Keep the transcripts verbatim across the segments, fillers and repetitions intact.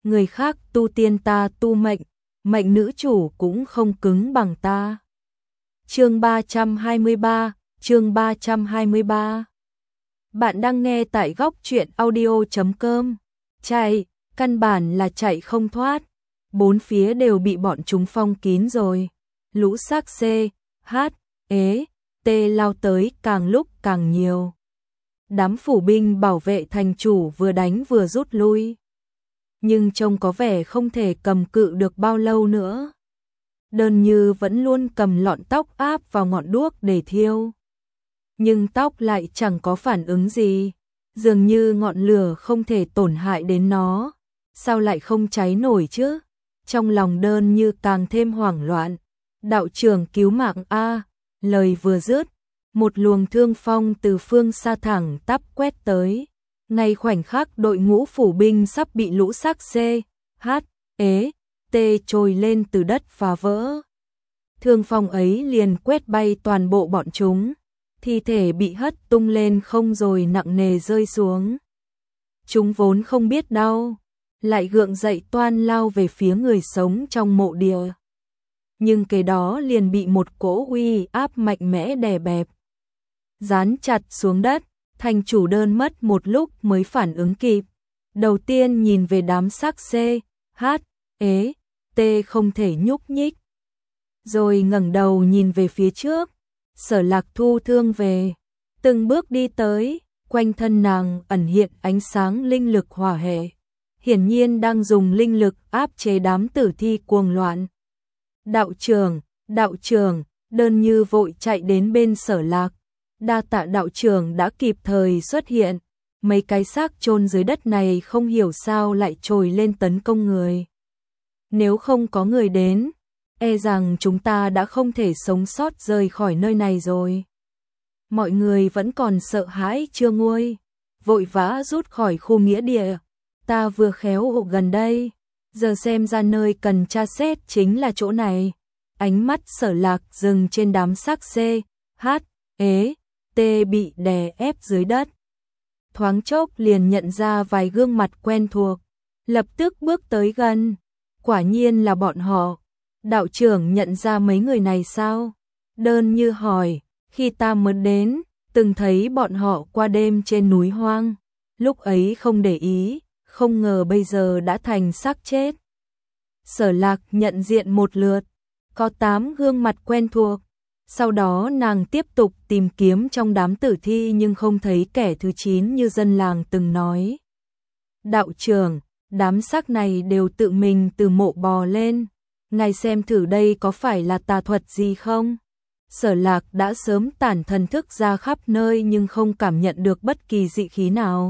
người khác tu tiên ta tu mệnh, mệnh nữ chủ cũng không cứng bằng ta. Chương ba trăm hai mươi ba, chương ba trăm hai mươi ba. Bạn đang nghe tại góc truyện audio chấm com. Chạy, căn bản là chạy không thoát. Bốn phía đều bị bọn chúng phong kín rồi. Lũ xác C, H, ế, T lao tới càng lúc càng nhiều. Đám phủ binh bảo vệ thành chủ vừa đánh vừa rút lui. Nhưng trông có vẻ không thể cầm cự được bao lâu nữa. Đơn Như vẫn luôn cầm lọn tóc áp vào ngọn đuốc để thiêu. Nhưng tóc lại chẳng có phản ứng gì. Dường như ngọn lửa không thể tổn hại đến nó. Sao lại không cháy nổi chứ? Trong lòng Đơn Như càng thêm hoảng loạn. Đạo trưởng cứu mạng a, lời vừa dứt, một luồng thương phong từ phương xa thẳng tắp quét tới. Ngay khoảnh khắc đội ngũ phủ binh sắp bị lũ xác C, H, ế, T trồi lên từ đất phá vỡ. Thương phong ấy liền quét bay toàn bộ bọn chúng, thi thể bị hất tung lên không rồi nặng nề rơi xuống. Chúng vốn không biết đau, lại gượng dậy toan lao về phía người sống trong mộ địa. Nhưng cái đó liền bị một cỗ uy áp mạnh mẽ đè bẹp, dán chặt xuống đất. Thành chủ Đơn mất một lúc mới phản ứng kịp. Đầu tiên nhìn về đám xác C, H, ế, T không thể nhúc nhích. Rồi ngẩng đầu nhìn về phía trước. Sở Lạc thu thương về, từng bước đi tới, quanh thân nàng ẩn hiện ánh sáng linh lực hỏa hệ. Hiển nhiên đang dùng linh lực áp chế đám tử thi cuồng loạn. Đạo trưởng, đạo trưởng, Đơn Như vội chạy đến bên Sở Lạc. Đa tạ đạo trưởng đã kịp thời xuất hiện. Mấy cái xác chôn dưới đất này không hiểu sao lại trồi lên tấn công người. Nếu không có người đến, e rằng chúng ta đã không thể sống sót rời khỏi nơi này rồi. Mọi người vẫn còn sợ hãi chưa nguôi, vội vã rút khỏi khu nghĩa địa. Ta vừa khéo hộ gần đây, giờ xem ra nơi cần tra xét chính là chỗ này. Ánh mắt Sở Lạc dừng trên đám xác C, H, ế, T bị đè ép dưới đất. Thoáng chốc liền nhận ra vài gương mặt quen thuộc, lập tức bước tới gần. Quả nhiên là bọn họ. Đạo trưởng nhận ra mấy người này sao? Đơn Như hỏi, khi ta mới đến, từng thấy bọn họ qua đêm trên núi hoang. Lúc ấy không để ý, không ngờ bây giờ đã thành xác chết. Sở Lạc nhận diện một lượt, có tám gương mặt quen thuộc. Sau đó nàng tiếp tục tìm kiếm trong đám tử thi nhưng không thấy kẻ thứ chín như dân làng từng nói. Đạo trưởng, đám xác này đều tự mình từ mộ bò lên. Ngài xem thử đây có phải là tà thuật gì không? Sở Lạc đã sớm tản thần thức ra khắp nơi nhưng không cảm nhận được bất kỳ dị khí nào.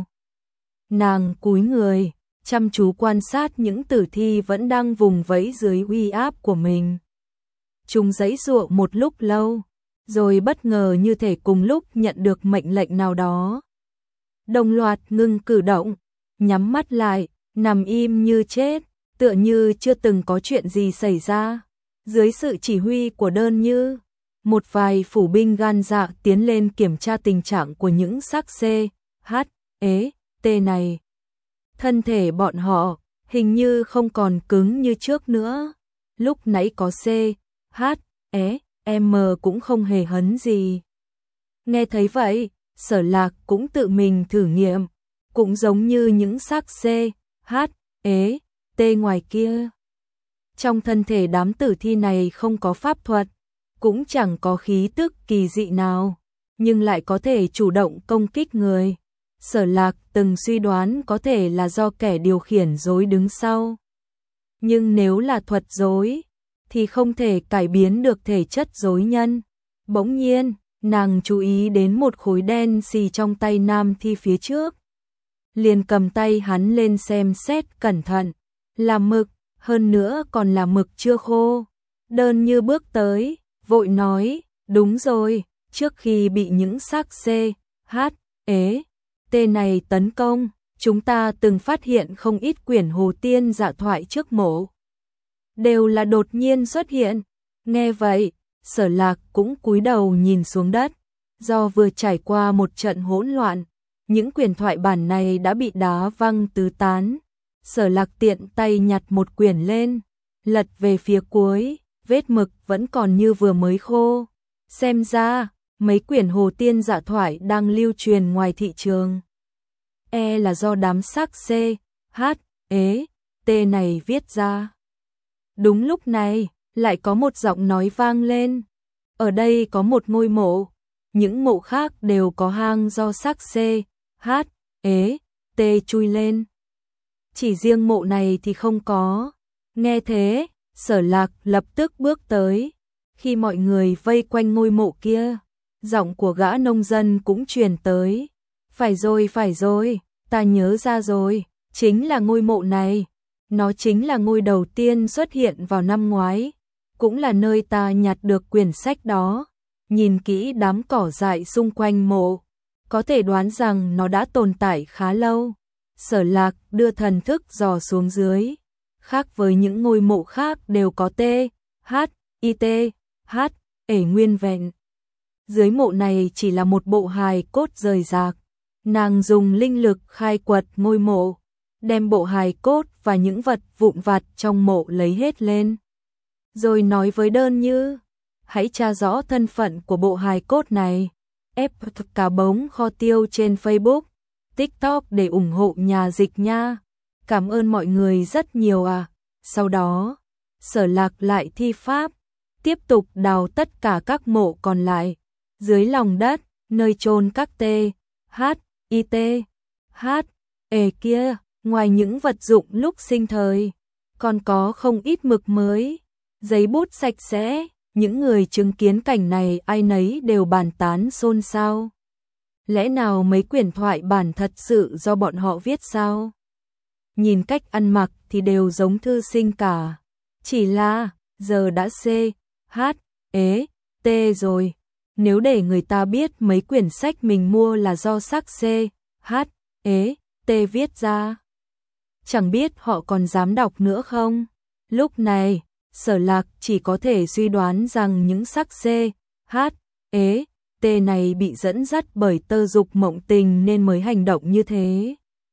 Nàng cúi người, chăm chú quan sát những tử thi vẫn đang vùng vẫy dưới uy áp của mình. Chúng giãy giụa một lúc lâu, rồi bất ngờ như thể cùng lúc nhận được mệnh lệnh nào đó. Đồng loạt ngưng cử động, nhắm mắt lại, nằm im như chết, tựa như chưa từng có chuyện gì xảy ra. Dưới sự chỉ huy của Đơn Như, một vài phủ binh gan dạ tiến lên kiểm tra tình trạng của những xác C, H, ế, T này. Thân thể bọn họ hình như không còn cứng như trước nữa. Lúc nãy có C, H, ế, M cũng không hề hấn gì. Nghe thấy vậy, Sở Lạc cũng tự mình thử nghiệm, cũng giống như những xác C, H, ế, T ngoài kia. Trong thân thể đám tử thi này không có pháp thuật, cũng chẳng có khí tức kỳ dị nào, nhưng lại có thể chủ động công kích người. Sở Lạc từng suy đoán có thể là do kẻ điều khiển rối đứng sau. Nhưng nếu là thuật rối, thì không thể cải biến được thể chất rối nhân. Bỗng nhiên, nàng chú ý đến một khối đen xì trong tay nam thi phía trước. Liền cầm tay hắn lên xem xét cẩn thận. Là mực, hơn nữa còn là mực chưa khô. Đơn Như bước tới, vội nói, đúng rồi, trước khi bị những xác C, H, ế, T này tấn công, chúng ta từng phát hiện không ít quyển hồ tiên dạ thoại trước mộ. Đều là đột nhiên xuất hiện. Nghe vậy, Sở Lạc cũng cúi đầu nhìn xuống đất. Do vừa trải qua một trận hỗn loạn, những quyển thoại bản này đã bị đá văng tứ tán. Sở Lạc tiện tay nhặt một quyển lên, lật về phía cuối, vết mực vẫn còn như vừa mới khô. Xem ra, mấy quyển Hồ Tiên Dạ Thoại đang lưu truyền ngoài thị trường. E là do đám sắc C, H, ế, T này viết ra. Đúng lúc này, lại có một giọng nói vang lên. Ở đây có một ngôi mộ, những mộ khác đều có hang do sắc C, H, ế, T chui lên. Chỉ riêng mộ này thì không có. Nghe thế, Sở Lạc lập tức bước tới. Khi mọi người vây quanh ngôi mộ kia, giọng của gã nông dân cũng truyền tới. Phải rồi, phải rồi, ta nhớ ra rồi, chính là ngôi mộ này. Nó chính là ngôi đầu tiên xuất hiện vào năm ngoái, cũng là nơi ta nhặt được quyển sách đó. Nhìn kỹ đám cỏ dại xung quanh mộ, có thể đoán rằng nó đã tồn tại khá lâu. Sở Lạc đưa thần thức dò xuống dưới. Khác với những ngôi mộ khác đều có T, H, I T, H, ể nguyên vẹn. Dưới mộ này chỉ là một bộ hài cốt rời rạc. Nàng dùng linh lực khai quật ngôi mộ, đem bộ hài cốt và những vật vụn vặt trong mộ lấy hết lên. Rồi nói với Đơn Như, hãy tra rõ thân phận của bộ hài cốt này. Ép cả bóng kho tiêu trên Facebook, TikTok để ủng hộ nhà dịch nha. Cảm ơn mọi người rất nhiều à. Sau đó, Sở Lạc lại thi pháp, tiếp tục đào tất cả các mộ còn lại. Dưới lòng đất, nơi chôn các T, H, I T, H, ề kia, ngoài những vật dụng lúc sinh thời, còn có không ít mực mới, giấy bút sạch sẽ. Những người chứng kiến cảnh này ai nấy đều bàn tán xôn xao. Lẽ nào mấy quyển thoại bản thật sự do bọn họ viết sao? Nhìn cách ăn mặc thì đều giống thư sinh cả. Chỉ là, giờ đã C, H, ế, T rồi. Nếu để người ta biết mấy quyển sách mình mua là do sắc C, H, ế, T viết ra, chẳng biết họ còn dám đọc nữa không? Lúc này, Sở Lạc chỉ có thể suy đoán rằng những sắc C, H, ế, T này bị dẫn dắt bởi tơ dục mộng tình nên mới hành động như thế.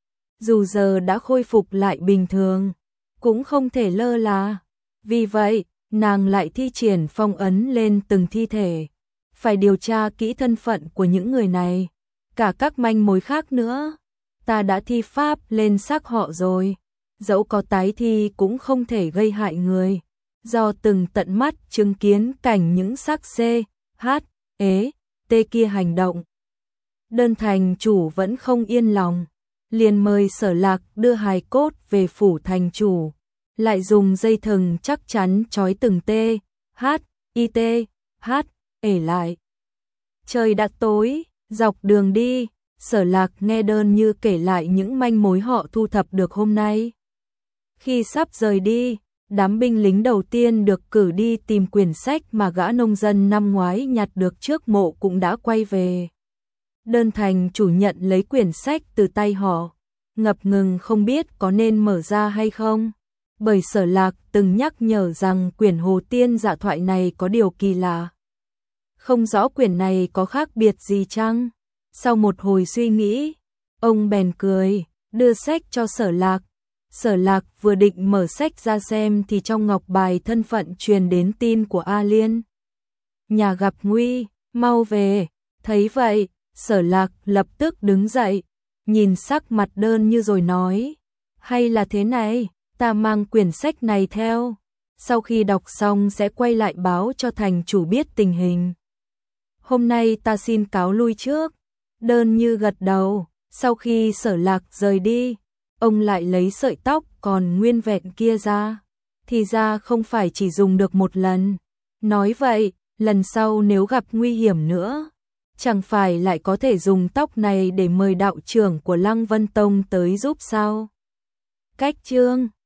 Dù giờ đã khôi phục lại bình thường, cũng không thể lơ là. Vì vậy, nàng lại thi triển phong ấn lên từng thi thể. Phải điều tra kỹ thân phận của những người này, cả các manh mối khác nữa. Ta đã thi pháp lên xác họ rồi, dẫu có tái thi cũng không thể gây hại người. Do từng tận mắt chứng kiến cảnh những xác C, H, ế, T kia hành động. Đơn thành chủ vẫn không yên lòng, liền mời Sở Lạc đưa hài cốt về phủ thành chủ, lại dùng dây thừng chắc chắn trói từng T, H, I T, H, ể lại. Trời đã tối, dọc đường đi, Sở Lạc nghe Đơn Như kể lại những manh mối họ thu thập được hôm nay. Khi sắp rời đi, đám binh lính đầu tiên được cử đi tìm quyển sách mà gã nông dân năm ngoái nhặt được trước mộ cũng đã quay về. Đơn thành chủ nhận lấy quyển sách từ tay họ, ngập ngừng không biết có nên mở ra hay không. Bởi Sở Lạc từng nhắc nhở rằng quyển Hồ Tiên Dạ Thoại này có điều kỳ lạ. Không rõ quyển này có khác biệt gì chăng? Sau một hồi suy nghĩ, ông bèn cười, đưa sách cho Sở Lạc. Sở Lạc vừa định mở sách ra xem thì trong ngọc bài thân phận truyền đến tin của A Liên. Nhà gặp nguy, mau về. Thấy vậy, Sở Lạc lập tức đứng dậy, nhìn sắc mặt Đơn Như rồi nói, hay là thế này, ta mang quyển sách này theo, sau khi đọc xong sẽ quay lại báo cho thành chủ biết tình hình. Hôm nay ta xin cáo lui trước. Đơn Như gật đầu. Sau khi Sở Lạc rời đi, ông lại lấy sợi tóc còn nguyên vẹn kia ra. Thì ra không phải chỉ dùng được một lần. Nói vậy, lần sau nếu gặp nguy hiểm nữa, chẳng phải lại có thể dùng tóc này để mời đạo trưởng của Lăng Vân Tông tới giúp sao? Cách chương